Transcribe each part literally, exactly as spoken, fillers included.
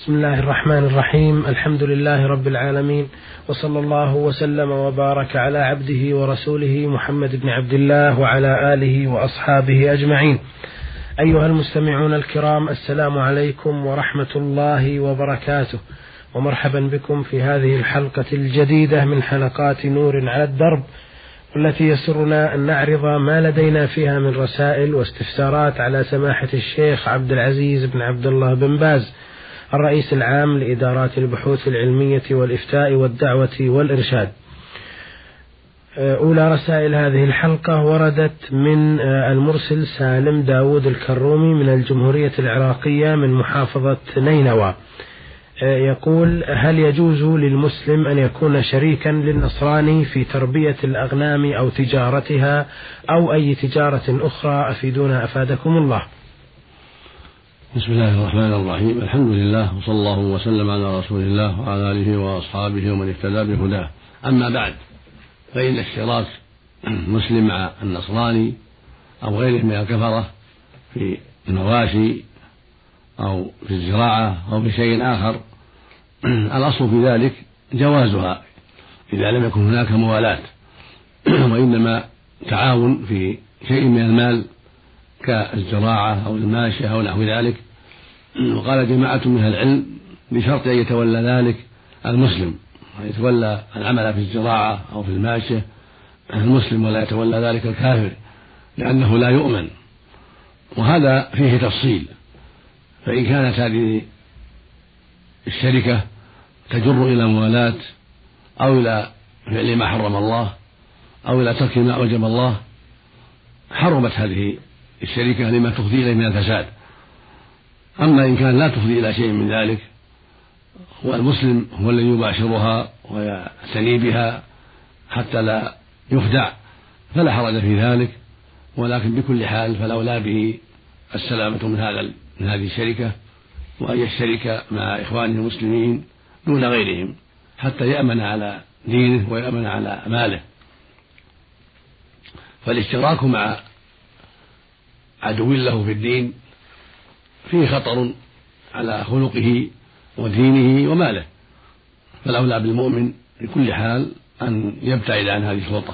بسم الله الرحمن الرحيم. الحمد لله رب العالمين، وصلى الله وسلم وبارك على عبده ورسوله محمد بن عبد الله وعلى آله وأصحابه أجمعين. أيها المستمعون الكرام، السلام عليكم ورحمة الله وبركاته، ومرحبا بكم في هذه الحلقة الجديدة من حلقات نور على الدرب، التي يسرنا أن نعرض ما لدينا فيها من رسائل واستفسارات على سماحة الشيخ عبد العزيز بن عبد الله بن باز، الرئيس العام لإدارات البحوث العلمية والإفتاء والدعوة والإرشاد. أولى رسائل هذه الحلقة وردت من المرسل سالم داود الكرومي من الجمهورية العراقية من محافظة نينوى. يقول: هل يجوز للمسلم أن يكون شريكا للنصراني في تربية الأغنام أو تجارتها أو أي تجارة أخرى؟ أفيدونا أفادكم الله. بسم الله الرحمن الرحيم. الحمد لله، وصلى الله وسلم على رسول الله وعلى آله وأصحابه ومن اهتدى بهداه. أما بعد، فإن اشتراك المسلم مع النصراني أو غيره من الكفرة في المواشي أو في الزراعة أو في شيء آخر، الأصل في ذلك جوازها إذا لم يكن هناك موالاة، وإنما تعاون في شيء من المال كالزراعة أو الماشية أو نحو ذلك. وقال جماعة من أهل العلم بشرط أن يتولى ذلك المسلم، يتولى العمل في الزراعة أو في الماشية المسلم، ولا يتولى ذلك الكافر، لأنه لا يؤمن. وهذا فيه تفصيل، فإن كانت هذه الشركة تجر إلى موالاة أو إلى فعل ما حرم الله أو إلى ترك ما أوجب الله، حرمت هذه الشركة لما تفضي إليه من الفساد. أما إن كان لا تفضي إلى شيء من ذلك، والمسلم هو الذي يباشرها ويعتني بها حتى لا يخدع، فلا حرج في ذلك. ولكن بكل حال فالأولى به السلامة من هذا من هذه الشركة، وأن يشترك مع إخوانه المسلمين دون غيرهم حتى يأمن على دينه ويأمن على ماله. فالاشتراك مع عدو له في الدين فيه خطر على خلقه ودينه وماله، فالأولى بالمؤمن بكل حال أن يبتعد عن هذه الخلطة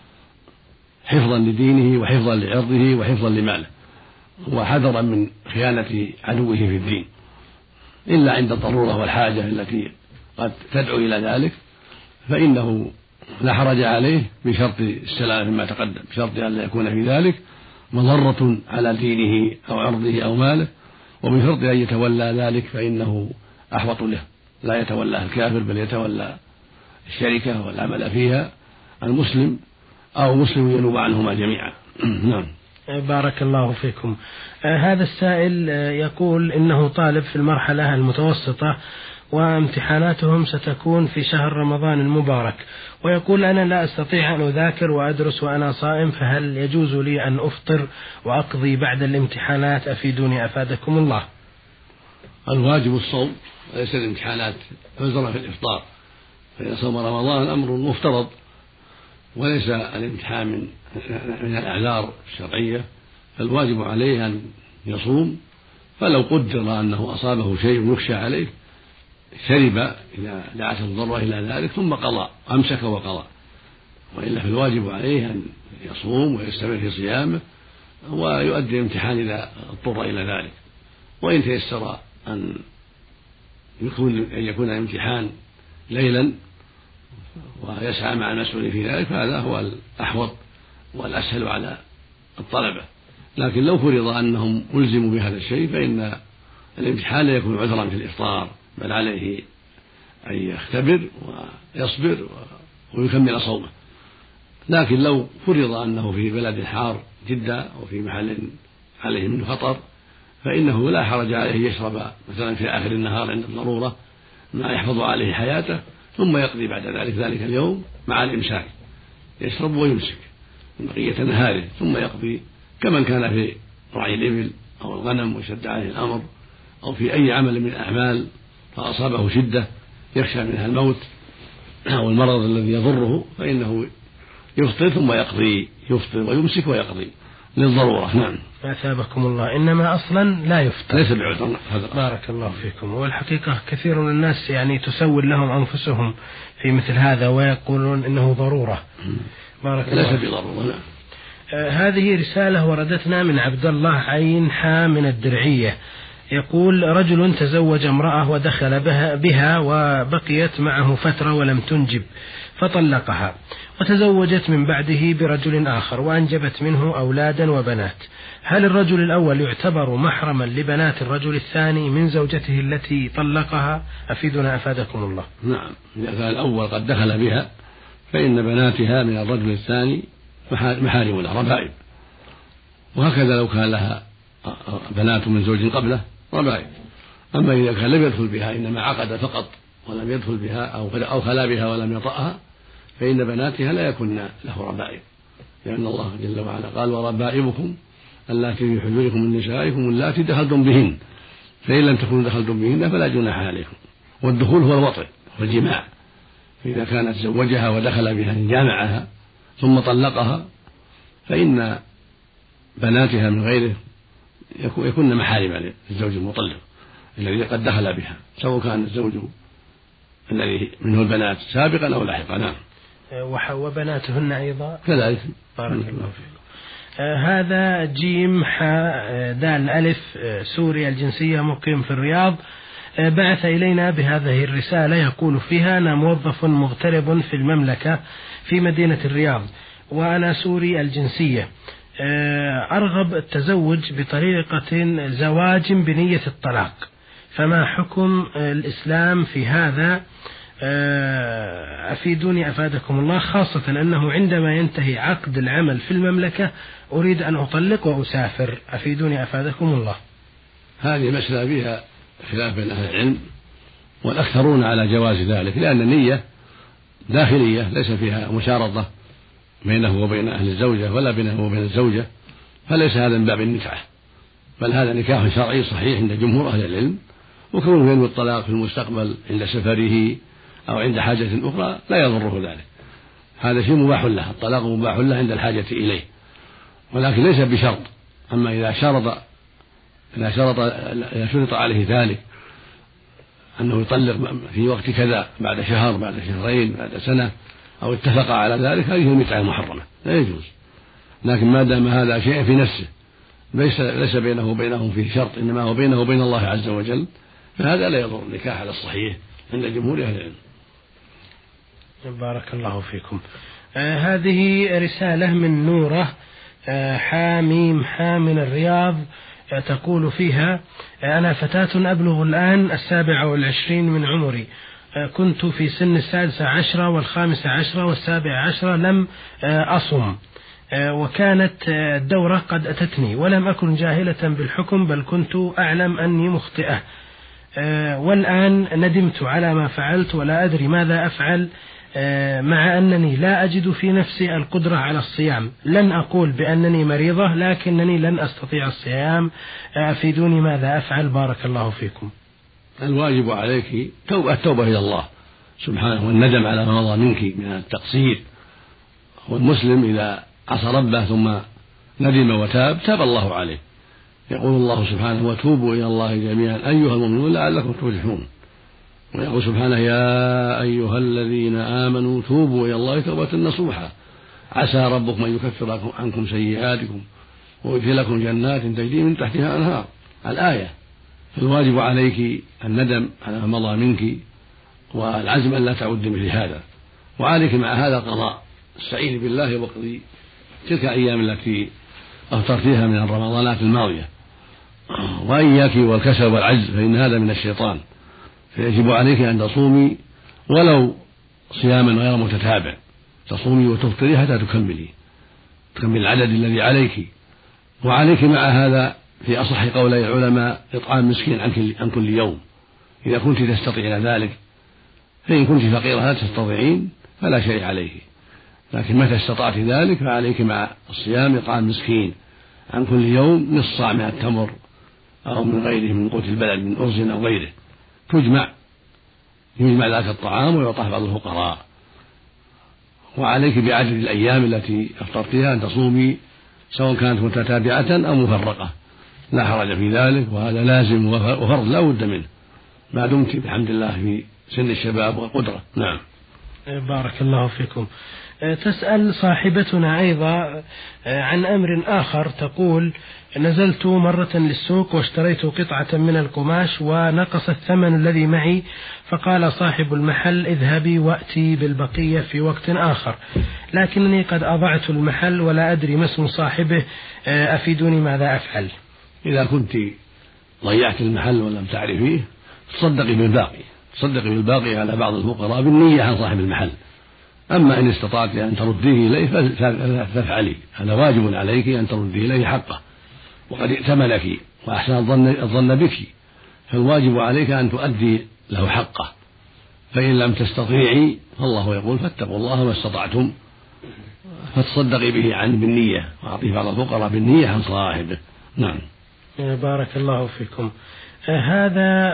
حفظا لدينه وحفظا لعرضه وحفظا لماله، وحذرا من خيانة عدوه في الدين، إلا عند الضرورة والحاجة التي قد تدعو إلى ذلك، فإنه لا حرج عليه بشرط السلامة مما تقدم، بشرط أن لا يكون في ذلك مضرة على دينه أو عرضه أو ماله، وبشرط أن يتولى ذلك فإنه أحوط له، لا يتولى الكافر بل يتولى الشركة والعمل فيها المسلم أو مسلم ينوب عنهما جميعا. نعم. بارك الله فيكم. آه هذا السائل آه يقول إنه طالب في المرحلة المتوسطة، وامتحاناتهم ستكون في شهر رمضان المبارك، ويقول: أنا لا أستطيع أن أذاكر وأدرس وأنا صائم، فهل يجوز لي أن أفطر وأقضي بعد الامتحانات؟ أفيدوني أفادكم الله. الواجب الصوم وليس الامتحانات عذرا في الإفطار، فإن صوم رمضان أمر مفترض وليس الامتحان من من الأعذار الشرعية، فالواجب عليه أن يصوم، فلو قدر أنه أصابه شيء يخشى عليه شرب إذا دعت الضرورة إلى ذلك ثم قضى، أمسك وقضى، وإلا فالواجب عليه أن يصوم ويستمر في صيامه ويؤدي الامتحان إذا اضطر إلى ذلك. وإن تيسر أن يكون أن يكون الامتحان ليلا ويسعى مع المسؤول في ذلك، فهذا هو الأحوط والأسهل على الطلبة. لكن لو فرض أنهم ألزموا بهذا الشيء فإن الامتحان لا يكون عذرا في الإفطار، بل عليه أن يختبر ويصبر ويكمل صومه. لكن لو فرض أنه في بلد حار جدا وفي محل عليه منه خطر، فإنه لا حرج عليه يشرب مثلا في آخر النهار عند الضرورة ما يحفظ عليه حياته، ثم يقضي بعد ذلك ذلك اليوم مع الإمساك، يشرب ويمسك بقية نهاره، ثم يقضي كمن كان في رعي الإبل أو الغنم وشد عليه الأمر، أو في أي عمل من الأعمال فأصابه شدة يخشى منها الموت أو المرض الذي يضره، فإنه يفطر ثم يقضي، يفطر ويمسك ويقضي. للضرورة. نعم. أثابكم الله. إنما أصلا لا يفتر، ليس بعذر. بارك الله فيكم. والحقيقة كثير من الناس يعني تسول لهم أنفسهم في مثل هذا ويقولون إنه ضرورة. بارك الله. ليس بضرورة. نعم. آه هذه رسالة وردتنا من عبد الله عين حا من الدرعية، يقول: رجل تزوج امرأة ودخل بها, بها وبقيت معه فترة ولم تنجب فطلقها، وتزوجت من بعده برجل آخر وأنجبت منه أولادا وبنات. هل الرجل الأول يعتبر محرما لبنات الرجل الثاني من زوجته التي طلقها؟ أفيدنا أفادكم الله. نعم، إذا كان الأول قد دخل بها فإن بناتها من الرجل الثاني محارم لها ربائب، وهكذا لو كان لها بنات من زوج قبله ربائب. أما إذا كان لم يدخل بها إنما عقد فقط ولم يدخل بها أو خلا بها ولم يطأها فإن بناتها لا يكن له ربائب، لأن الله جل وعلا قال: وربائبكم اللاتي في حجوركم من نسائكم اللاتي دخلتم بهن فإن لم تكونوا دخلتم بهن فلا جناح عليكم. والدخول هو الوطئ والجماع، فإذا كانت زوجها ودخل بها جامعها ثم طلقها فإن بناتها من غيره يكون محارما للزوج المطلق الذي قد دخل بها، سواء كان الزوج الذي منه البنات سابقا أو لاحقا. نعم. وبناتهن أيضا كذلك. بارك الله فيكم. آه هذا جيم حاء دال ألف آه سوري الجنسية مقيم في الرياض، آه بعث إلينا بهذه الرسالة يقول فيها: أنا موظف مغترب في المملكة في مدينة الرياض وأنا سوري الجنسية، آه أرغب التزوج بطريقة زواج بنية الطلاق، فما حكم الإسلام في هذا؟ أفيدوني أفادكم الله، خاصة أنه عندما ينتهي عقد العمل في المملكة أريد أن أطلق وأسافر. أفيدوني أفادكم الله. هذه مسألة فيها خلاف بين أهل العلم، والأكثرون على جواز ذلك، لأن النية داخلية ليس فيها مشارطة بينه وبين أهل الزوجة ولا بينه وبين الزوجة، فليس هذا من باب النكاح، بل هذا نكاح شرعي صحيح عند جمهور أهل العلم. وكونه ينوي الطلاق في المستقبل عند سفره أو عند حاجة أخرى لا يضره ذلك، هذا شيء مباح له، الطلاق مباح له عند الحاجة إليه، ولكن ليس بشرط. أما إذا شرط إذا شرط إذا شرط عليه ذلك أنه يطلق في وقت كذا بعد شهر بعد شهرين بعد سنة أو اتفق على ذلك، هذه المتعة المحرمة لا يجوز. لكن ما دام هذا شيء في نفسه ليس ليس بينه وبينهم فيه شرط، إنما هو بينه وبين الله عز وجل، فهذا لا يضر النكاح على الصحيح عند جمهور أهل العلم. بارك الله فيكم. آه هذه رسالة من نورة آه حاميم حا من الرياض، آه تقول فيها: آه أنا فتاة أبلغ الآن السابعة والعشرين من عمري، آه كنت في سن السادسة عشرة والخامسة عشرة والسابعة عشرة لم آه أصم، آه وكانت آه الدورة قد أتتني ولم أكن جاهلة بالحكم بل كنت أعلم أني مخطئة، آه والآن ندمت على ما فعلت ولا أدري ماذا أفعل، آه مع أنني لا أجد في نفسي القدرة على الصيام. لن أقول بأنني مريضة لكنني لن أستطيع الصيام. آه أفيدوني ماذا أفعل؟ بارك الله فيكم. الواجب عليك توبة التوبة إلى الله سبحانه والندم على ما مضى منك من التقصير، والمسلم إذا عصى ربه ثم ندم وتاب تاب الله عليه. يقول الله سبحانه: وتوبوا إلى الله جميعا أيها المؤمنون لعلكم تفلحون. ويقول سبحانه: يا أيها الذين آمنوا توبوا إلى الله توبة نصوحا عسى ربكم أن يكفر عنكم سيئاتكم ويدخلكم جنات تجري من تحتها أنهار. الآية. فالواجب عليك الندم على ما مضى منك والعزم أن لا تعود مثل هذا، وعليك مع هذا قضاء. استعيني بالله واقضي تلك الأيام التي أفطرتها من الرمضانات الماضية، وإياك والكسل والعجز فإن هذا من الشيطان، فيجب عليك أن تصومي ولو صياما غير متتابع، تصومي وتفطري حتى تكملي تكمل العدد الذي عليك. وعليك مع هذا في أصح قولي العلماء إطعام مسكين عن كل يوم إذا كنت تستطيعين ذلك، فإن كنت فقيرة لا تستطيعين فلا شيء عليك، لكن متى استطعت ذلك فعليك مع الصيام إطعام مسكين عن كل يوم نصف صاع من التمر أو من غيره من قوت البلد من أرز أو غيره، تجمع يجمع ذاك الطعام ويعطى بعض الفقراء. وعليك بعدد الأيام التي أفطرتها أن تصومي سواء كانت متتابعة أو مفرقة، لا حرج في ذلك، وهذا لازم وفرض لا بد منه ما دمت بحمد الله في سن الشباب والقدرة. نعم. بارك الله فيكم. تسأل صاحبتنا أيضا عن أمر آخر، تقول: نزلت مرة للسوق واشتريت قطعة من القماش ونقص الثمن الذي معي، فقال صاحب المحل: اذهبي وأتي بالبقية في وقت آخر، لكنني قد أضعت المحل ولا أدري ما اسم صاحبه، أفيدوني ماذا أفعل؟ إذا كنت ضيعت المحل ولم تعرفيه تصدقي بالباقي، تصدقي بالباقي على بعض الفقراء بالنية عن صاحب المحل. أما إن استطعت أن ترديه إليه فافعلي، هذا واجب عليك أن ترديه إليه حقه، وقد ائتمنك وأحسن الظن بك، فالواجب عليك أن تؤدي له حقه. فإن لم تستطيعي فالله يقول: فاتقوا الله ما استطعتم، فتصدقي به عنه بالنية، وأعطيه بعض الفقراء بالنية عن صاحبه. نعم. بارك الله فيكم. هذا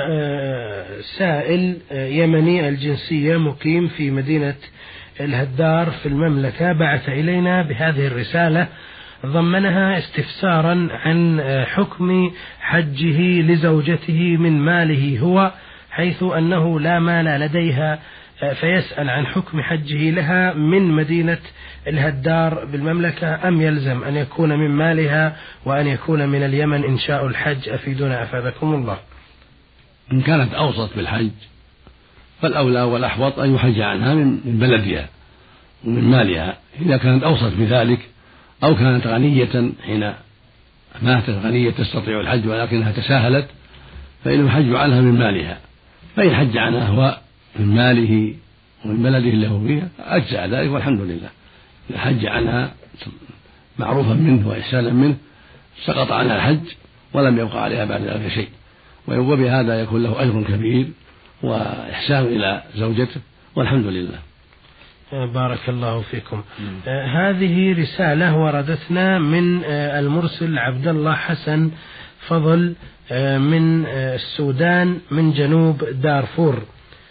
سائل يمني الجنسية مقيم في مدينة الهدار في المملكة، بعث إلينا بهذه الرسالة ضمنها استفسارا عن حكم حجه لزوجته من ماله هو، حيث أنه لا مال لديها، فيسأل عن حكم حجه لها من مدينة الهدار بالمملكة، أم يلزم أن يكون من مالها وأن يكون من اليمن إنشاء الحج؟ أفيدنا أفادكم الله. إن كانت أوصت بالحج فالأولى والأحوط أن يحج عنها من بلدها ومن مالها، إذا كانت أوصت بذلك، أو كانت غنية حين ماتت غنية تستطيع الحج ولكنها تساهلت، فإنه يحج عنها من مالها. فإن حج عنها هو من ماله ومن بلده اللي هو فيها أجزأ ذلك والحمد لله. إذا حج عنها معروفا منه وإحسانا منه سقط عنها الحج ولم يبقى عليها بعد ذلك شيء، وبهذا يكون له أجر كبير وإحسان إلى زوجته والحمد لله. بارك الله فيكم. آه هذه رسالة وردتنا من آه المرسل عبد الله حسن فضل آه من آه السودان من جنوب دارفور.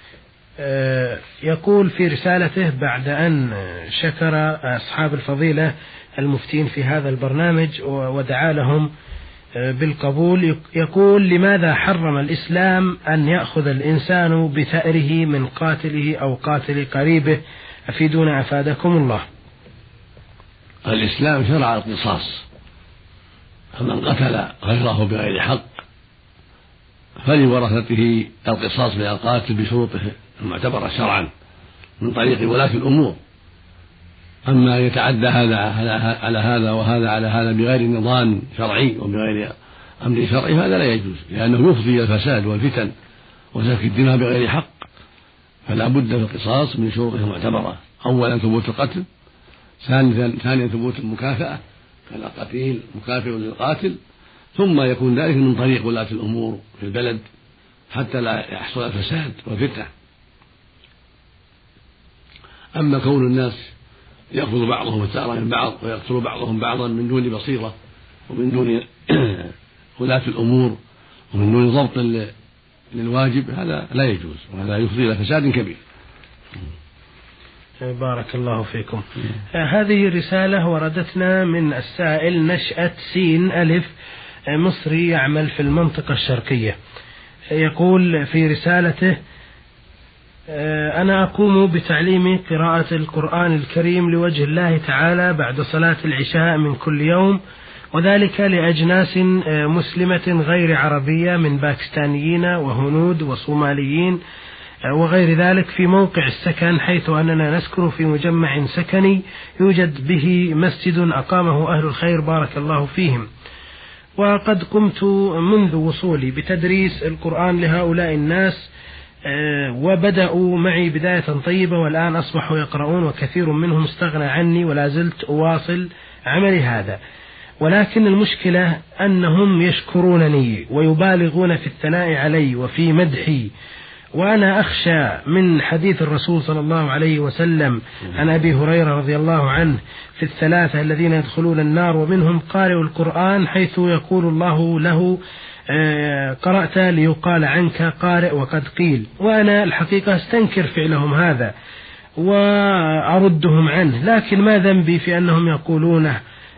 آه يقول في رسالته بعد أن شكر أصحاب الفضيلة المفتين في هذا البرنامج ودعا لهم آه بالقبول، يقول: لماذا حرم الإسلام أن يأخذ الإنسان بثأره من قاتله أو قاتل قريبه؟ أفيدونا أفادكم الله. الإسلام شرع القصاص، فمن قتل غيره بغير حق فلورثته القصاص من القاتل بشروطه المعتبرة شرعا من طريق ولاة الأمور. أما يتعدى هذا على هذا وهذا على هذا بغير نظام شرعي وبغير أمر شرعي فهذا لا يجوز، لأنه يفضي إلى الفساد والفتن وسفك الدماء بغير حق. فلا بد في القصاص من شروطه المعتبرة: أولا ثبوت القتل، ثانيا ثبوت المكافأة، فالقتيل مكافئ للقاتل، ثم يكون ذلك من طريق ولاة الأمور في البلد حتى لا يحصل الفساد والفتنة. أما كون الناس يأخذ بعضهم الثأر من بعض ويقتل بعضهم بعضا من دون بصيرة ومن دون ولاة الأمور ومن دون ضبط للواجب، هذا لا يجوز، وهذا يفضي إلى فساد كبير. بارك الله فيكم. هذه رسالة وردتنا من السائل نشأة سين ألف مصري يعمل في المنطقة الشرقية. يقول في رسالته: أنا أقوم بتعليم قراءة القرآن الكريم لوجه الله تعالى بعد صلاة العشاء من كل يوم، وذلك لأجناس مسلمة غير عربية من باكستانيين وهنود وصوماليين وغير ذلك في موقع السكن، حيث أننا نسكن في مجمع سكني يوجد به مسجد أقامه أهل الخير بارك الله فيهم. وقد قمت منذ وصولي بتدريس القرآن لهؤلاء الناس، وبدأوا معي بداية طيبة، والآن أصبحوا يقرؤون وكثير منهم استغنى عني ولا زلت أواصل عملي هذا. ولكن المشكلة أنهم يشكرونني ويبالغون في الثناء علي وفي مدحي، وأنا أخشى من حديث الرسول صلى الله عليه وسلم عن أبي هريرة رضي الله عنه في الثلاثة الذين يدخلون النار ومنهم قارئ القرآن، حيث يقول الله له: قرأت ليقال عنك قارئ وقد قيل. وأنا الحقيقة استنكر فعلهم هذا وأردهم عنه، لكن ما ذنبي في أنهم يقولونه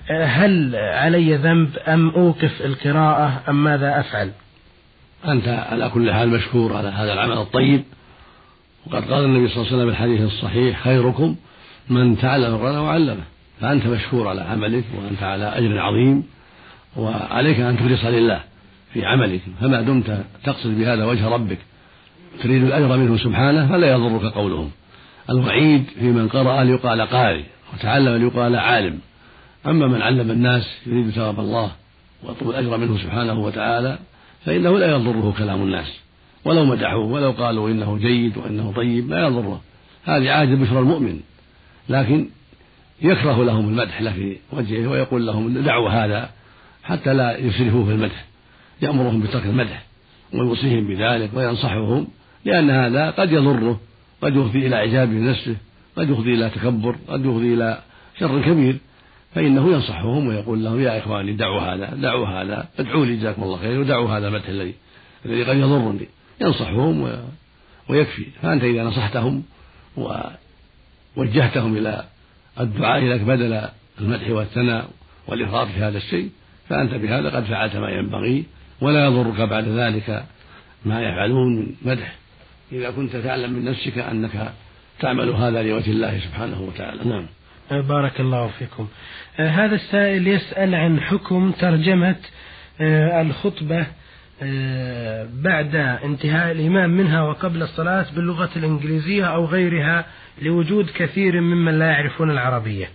هل علي ذنب أم أوقف القراءة أم ماذا أفعل؟ أنت على كل حال مشكور على هذا العمل الطيب، وقد قال النبي صلى الله عليه وسلم في الحديث الصحيح: خيركم من تعلم القرآن وعلمه. فأنت مشكور على عملك، وأنت على أجر عظيم، وعليك أن تخلص لله في عملك، فما دمت تقصد بهذا وجه ربك تريد الأجر منه سبحانه فلا يضرك قولهم. الوعيد في من قرأ ليقال قارئ وتعلم ليقال عالم، أما من علم الناس يريد ثواب الله ويطلب الأجر منه سبحانه وتعالى فإنه لا يضره كلام الناس، ولو مدحوه ولو قالوا إنه جيد وإنه طيب لا يضره. هذه عادة بشرى المؤمن، لكن يكره لهم المدح له في وجهه ويقول لهم دعوا هذا حتى لا يسرفوا في المدح، يأمرهم بترك المدح ويوصيهم بذلك وينصحهم، لأن هذا قد يضره، قد يفضي إلى إعجاب نفسه، قد يفضي إلى تكبر، قد يفضي إلى شر كبير، فإنه ينصحهم ويقول لهم: يا إخواني دعوا هذا دعوا هذا ادعوا لي جزاكم الله خير، ودعوا هذا المدح الذي الذي قد يضرني. ينصحهم ويكفي. فأنت إذا نصحتهم ووجهتهم إلى الدعاء لك بدل المدح والثناء والإفراط في هذا الشيء فأنت بهذا قد فعلت ما ينبغي، ولا يضرك بعد ذلك ما يفعلون من مدح إذا كنت تعلم من نفسك أنك تعمل هذا لوجه الله سبحانه وتعالى. نعم. بارك الله فيكم. آه هذا السائل يسأل عن حكم ترجمة آه الخطبة آه بعد انتهاء الإمام منها وقبل الصلاة باللغة الإنجليزية أو غيرها لوجود كثير ممن لا يعرفون العربية.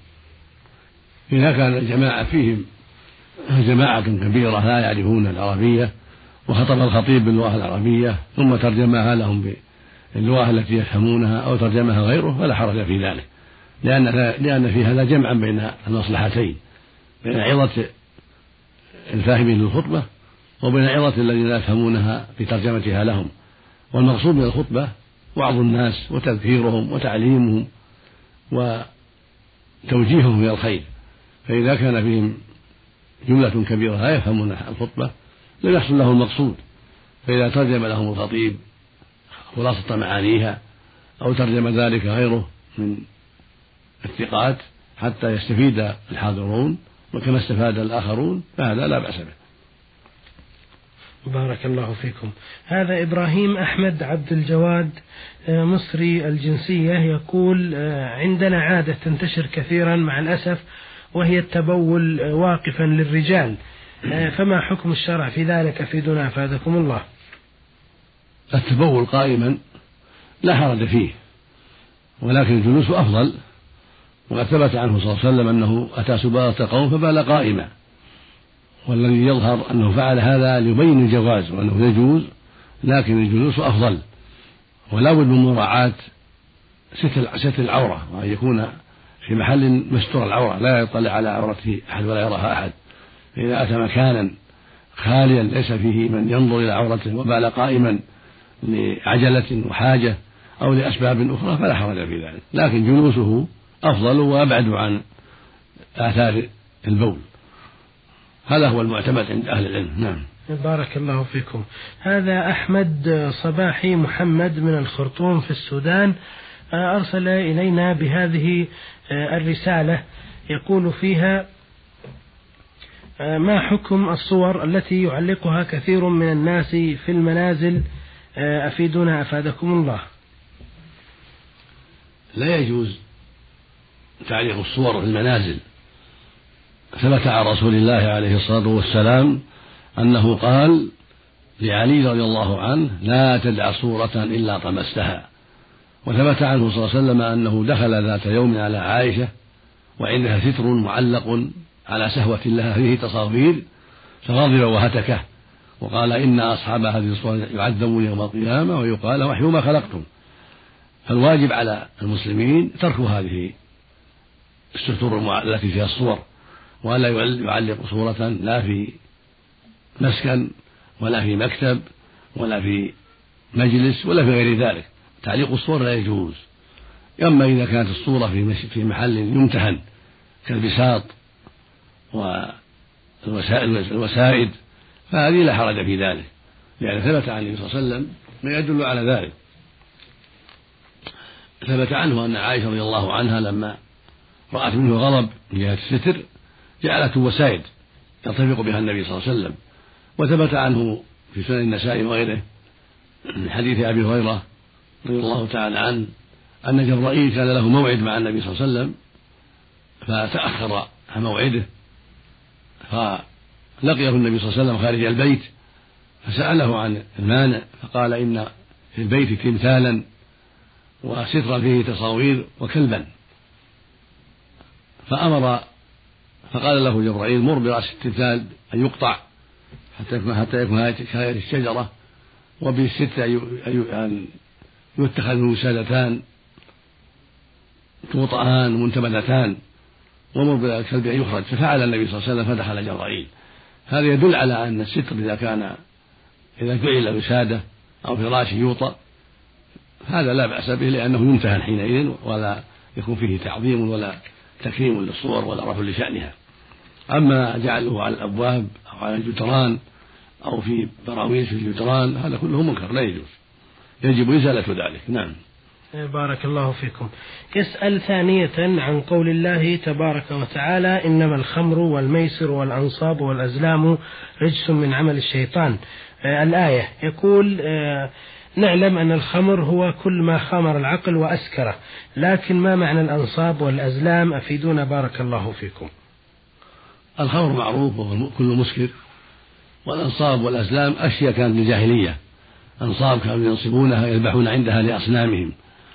إذا كان الجماعة فيهم جماعة كبيرة لا يعرفون العربية وخطب الخطيب باللغة العربية ثم ترجمها لهم باللغة التي يفهمونها أو ترجمها غيره فلا حرج في ذلك، لأن لأن في هذا جمعا بين المصلحتين، بين عظة الفاهمين للخطبة وبين عظة الذين لا يفهمونها بترجمتها لهم. والمقصود من الخطبة وعظ الناس وتذكيرهم وتعليمهم وتوجيههم إلى الخير، فإذا كان فيهم جملة كبيرة لا يفهمون الخطبة لم يحصل له المقصود، فإذا ترجم لهم الخطيب خلاصة معانيها أو ترجم ذلك غيره من الثقات حتى يستفيد الحاضرون وكما استفاد الآخرون فهذا لا بأس به. بارك الله فيكم. هذا إبراهيم أحمد عبد الجواد مصري الجنسية يقول: عندنا عادة تنتشر كثيرا مع الأسف وهي التبول واقفا للرجال، فما حكم الشرع في ذلك؟ أفيدنا أفادكم الله. التبول قائما لا حرج فيه، ولكن الجلوس أفضل، وقد ثبت عنه صلى الله عليه وسلم أنه أتى سباطة قوم فبال قائما، والذي يظهر أنه فعل هذا ليبين الجواز وأنه يجوز، لكن الجلوس أفضل، ولا بد من مراعاة ستر العورة، وأن يكون في محل مستور العورة لا يطلع على عورته أحد ولا يراها أحد. إذا أتى مكانا خاليا ليس فيه من ينظر إلى عورته وبال قائما لعجلة وحاجة أو لأسباب أخرى فلا حرج في ذلك، لكن جلوسه أفضل وأبعد عن آثار البول. هذا هو المعتمد عند أهل العلم. نعم. بارك الله فيكم. هذا أحمد صباحي محمد من الخرطوم في السودان أرسل إلينا بهذه الرسالة يقول فيها: ما حكم الصور التي يعلقها كثير من الناس في المنازل؟ أفيدنا أفادكم الله. لا يجوز تعليق الصور في المنازل. ثبت عن رسول الله عليه الصلاة والسلام أنه قال لعلي رضي الله عنه: لا تدع صورة إلا طمستها. وثبت عنه صلى الله عليه وسلم أنه دخل ذات يوم على عائشة وعندها ستر معلق على سهوة لها فيه تصاوير فغضب وهتكه وقال: إن أصحاب هذه الصور يعذبون يوم القيامة ويقال وحيوا ما خلقتم. فالواجب على المسلمين ترك هذه الستور التي فيها الصور، ولا يعلق صورة لا في مسكن ولا في مكتب ولا في مجلس ولا في غير ذلك. تعليق الصور لا يجوز. أما إذا كانت الصورة في محل يمتهن كالبساط والوسائد فهذه لا حرج في ذلك، لأن ثبت عن النبي صلى الله عليه وسلم ما يدل على ذلك. ثبت عنه أن عائشة رضي الله عنها لما رأت منه غضب من جهة الستر جعلته وسائد يرتفق بها النبي صلى الله عليه وسلم. وثبت عنه في سنن النسائي وغيره من حديث أبي هريرة رضي الله تعالى عنه أن جبرائيل كان له موعد مع النبي صلى الله عليه وسلم فتأخر عن موعده، فلقيه النبي صلى الله عليه وسلم خارج البيت فسأله عن المانع فقال إن في البيت تمثالا وسترا فيه تصاوير وكلبا، فأمر فقال له جبرائيل مر برأس التمثال أن يقطع حتى يكون حتى يكون كآية الشجرة، وبالستة أن يتخذ وسادتان توطئان منتبذتان، ومر بالكلب أن يخرج. ففعل النبي صلى الله عليه وسلم فدخل جبرائيل. هذا يدل على أن الستر إذا كان إذا جعل وسادة أو فراش يوطأ هذا لا بأس به، لأنه يمتهن حينئذ ولا يكون فيه تعظيم ولا تكريم للصور ولا رفع لشأنها. أما جعله على الأبواب أو على الجدران أو في براويز في الجدران هذا كله منكر لا يجوز، يجب إزالة ذلك. نعم. بارك الله فيكم. يسأل ثانية عن قول الله تبارك وتعالى إنما الخمر والميسر والأنصاب والأزلام رجس من عمل الشيطان. آه الآية يقول آه نعلم أن الخمر هو كل ما خمر العقل وأسكره، لكن ما معنى الأنصاب والأزلام؟ أفيدونا بارك الله فيكم. الخمر معروف وهو كل مسكر، والأنصاب والأزلام أشياء كانت من الجاهلية، أنصاب كانوا ينصبونها يذبحون عندها لأصنامهم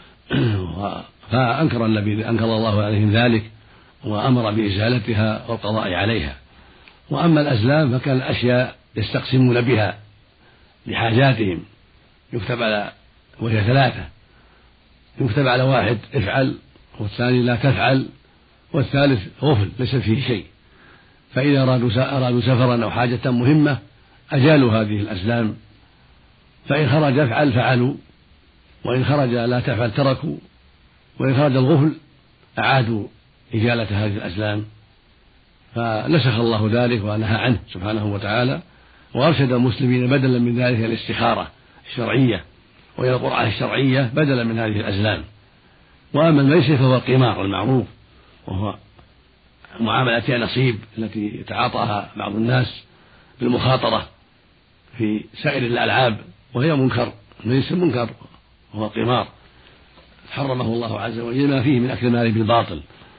فأنكر النبي أنكر الله عليهم ذلك وأمر بإزالتها والقضاء عليها. وأما الأزلام فكان أشياء يستقسمون بها لحاجاتهم، يكتب على وهي ثلاثة، يكتب على واحد افعل والثاني لا تفعل والثالث غفل ليس فيه شيء، فإذا أرادوا أرادوا سفرا أو حاجة مهمة أجالوا هذه الأزلام، فإن خرج افعل فعلوا، وإن خرج لا تفعل تركوا، وإن خرج الغفل أعادوا إزالة هذه الأزلام. فنسخ الله ذلك ونهى عنه سبحانه وتعالى، وأرشد المسلمين بدلا من ذلك الاستخارة الشرعية وإلى القرعة الشرعية بدلا من هذه الأزلام. وأما الميسر فهو القمار المعروف، وهو معاملة نصيب التي يتعاطاها بعض الناس بالمخاطرة في سائر الألعاب، وهي منكر، الميسر منكر وهو القمار حرمه الله عز وجل ما فيه من أكل المال بالباطل.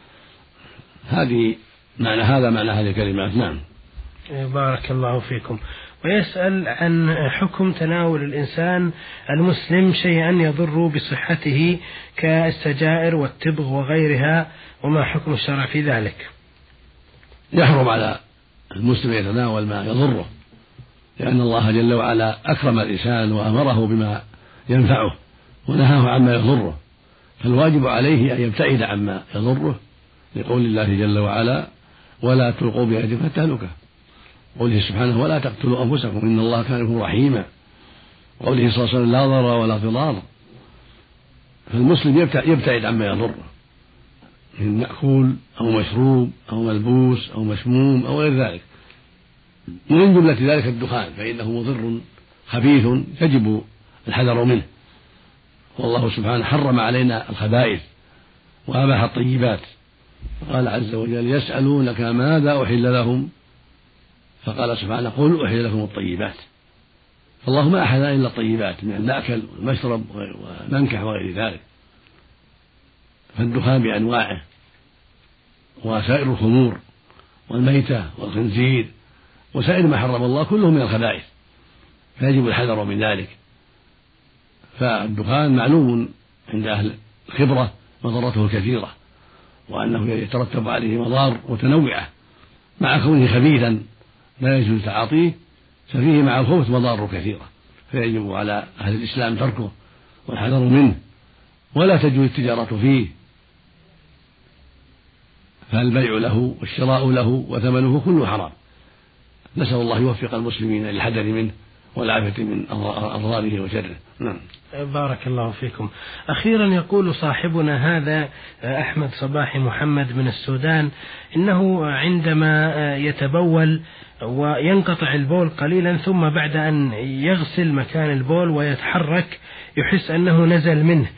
هذه معنى هذا معنى هذه الكلمات. نعم. بارك الله فيكم. ويسأل عن حكم تناول الإنسان المسلم شيئا يضر بصحته كالسجائر والتبغ وغيرها، وما حكم الشرع في ذلك؟ يحرم على المسلم يتناول ما يضره، لأن الله جل وعلا أكرم الإنسان وأمره بما ينفعه ونهاه عما يضره، فالواجب عليه أن يبتعد عما يضره، لقول الله جل وعلا ولا تلقوا بأيديكم إلى التهلكة، قوله سبحانه ولا تقتلوا أنفسكم إن الله كان بكم رحيما، قوله صلى الله عليه وسلم لا ضرر ولا ضرار. فالمسلم يبتعد عما يضره من مأكول أو مشروب أو ملبوس أو مسموم أو غير ذلك. ومن جملة ذلك الدخان، فإنه مضر خبيث يجب الحذر منه، والله سبحانه حرم علينا الخبائث وأباح الطيبات، قال عز وجل يسألونك ماذا أحل لهم، فقال سبحانه قل أحل لكم الطيبات، فالله ما أحل إلا الطيبات من المأكل والمشرب والمنكح وغير ذلك. فالدخان بأنواعه وسائر الخمور والميتة والخنزير وسائر ما حرم الله كله من الخبائث، فيجب الحذر من ذلك. فالدخان معلوم عند أهل الخبرة مضرته كثيرة، وأنه يترتب عليه مضار متنوعة، مع كونه خبيثا لا يجوز تعاطيه، ففيه مع الخبث مضار كثيرة، فيجب على أهل الإسلام تركه والحذر منه، ولا تجوز التجارة فيه، فالبيع له والشراء له وثمنه كله حرام. نسأل الله يوفق المسلمين للحذر منه والعافية من أضراره وشره. نعم. بارك الله فيكم. أخيرا يقول صاحبنا هذا أحمد صباحي محمد من السودان إنه عندما يتبول وينقطع البول قليلا ثم بعد أن يغسل مكان البول ويتحرك يحس أنه نزل منه،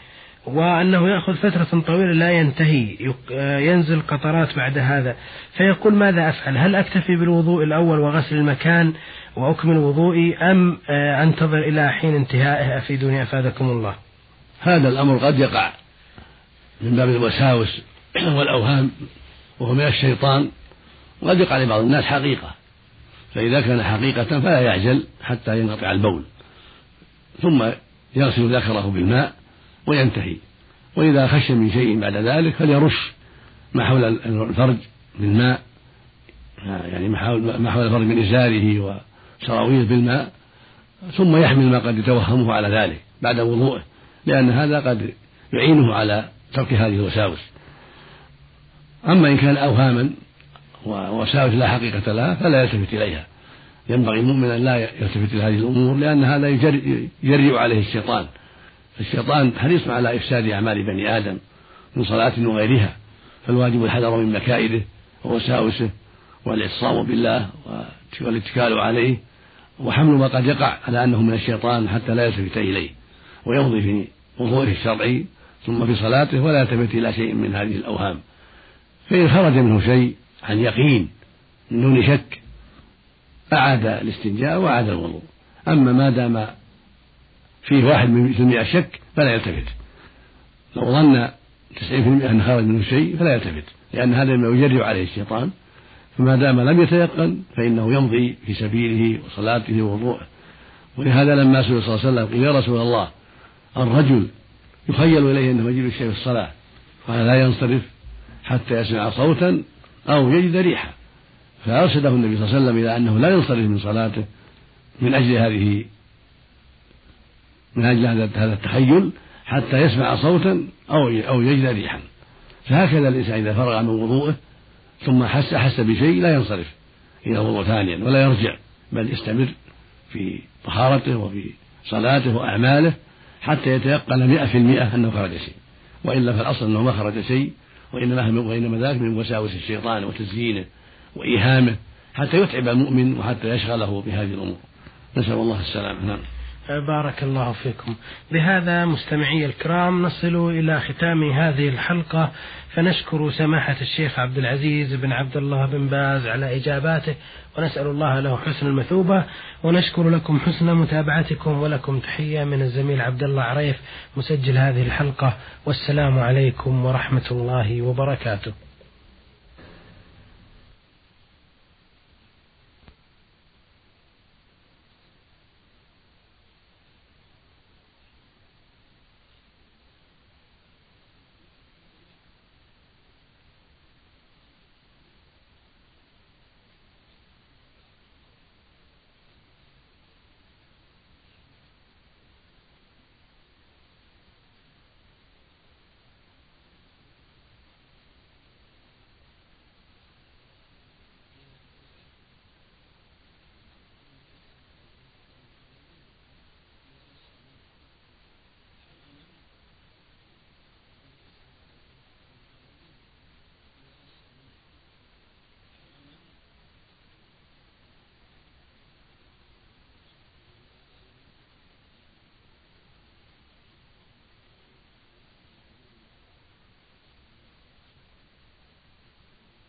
وأنه يأخذ فترة طويلة لا ينتهي، ينزل قطرات بعد هذا، فيقول ماذا أفعل؟ هل أكتفي بالوضوء الأول وغسل المكان وأكمل وضوئي، أم أنتظر إلى حين انتهائه؟ أفيدوني أفادكم الله. هذا الأمر قد يقع من باب الوساوس والأوهام وهو من الشيطان، وقد يقع لبعض الناس حقيقة، فإذا كان حقيقة فلا يعجل حتى ينقطع البول، ثم يغسل ذكره بالماء وينتهي. وإذا خش من شيء بعد ذلك فليرش ما حول الفرج بالماء، يعني ما حول الفرج من إزاره وسراويله بالماء، ثم يحمل ما قد يتوهمه على ذلك بعد وضوءه، لأن هذا قد يعينه على ترك هذه الوساوس. أما إن كان أوهاما ووساوس لا حقيقة لها فلا يلتفت إليها. ينبغي المؤمن أن لا يلتفت إلى هذه الأمور، لأن هذا يجرئ عليه الشيطان. الشيطان حريص على إفساد أعمال بني آدم من صلاة وغيرها، فالواجب الحذر من مكائده ووساوسه والاعتصام بالله والاتكال عليه، وحمل ما قد يقع على أنه من الشيطان حتى لا يلتفت إليه، ويمضي في وضوءه الشرعي ثم في صلاته ولا يلتفت إلى شيء من هذه الأوهام. فإن خرج منه شيء عن يقين من دون شك أعاد الاستنجاء وأعاد الوضوء. أما ما دام فيه واحد من المئة شك فلا يلتفت. لو ظن تسعين في المئة أن خرج منه شيء فلا يلتفت، لأن هذا ما يجرئ عليه الشيطان، فما دام لم يتيقن فإنه يمضي في سبيله وصلاته ووضوءه. ولهذا لما سئل صلى الله عليه وسلم قال يا رسول الله الرجل يخيل إليه أنه يجد الشيء في الصلاة قال لا ينصرف حتى يسمع صوتا أو يجد ريحة، فأرشده النبي صلى الله عليه وسلم إلى أنه لا ينصرف من صلاته من أجل هذه من أجل هذا التخيل حتى يسمع صوتا أو أو يجد ريحا. فهكذا الإنسان إذا فرغ من وضوءه ثم حس حس بشيء لا ينصرف إلى وضوء ثانيا ولا يرجع، بل يستمر في طهارته وفي صلاته وأعماله حتى يتيقن مئة في المئة أنه خرج شيء، وإلا فالأصل أنه ما خرج شيء، وإنما وإنما ذلك من وساوس الشيطان وتزيينه وإيهامه حتى يتعب المؤمن وحتى يشغله بهذه الأمور. نسأل الله السلامة. نعم. بارك الله فيكم. بهذا مستمعي الكرام نصل إلى ختام هذه الحلقة، فنشكر سماحة الشيخ عبد العزيز بن عبد الله بن باز على إجاباته، ونسأل الله له حسن المثوبة، ونشكر لكم حسن متابعتكم، ولكم تحية من الزميل عبد الله عريف مسجل هذه الحلقة، والسلام عليكم ورحمة الله وبركاته.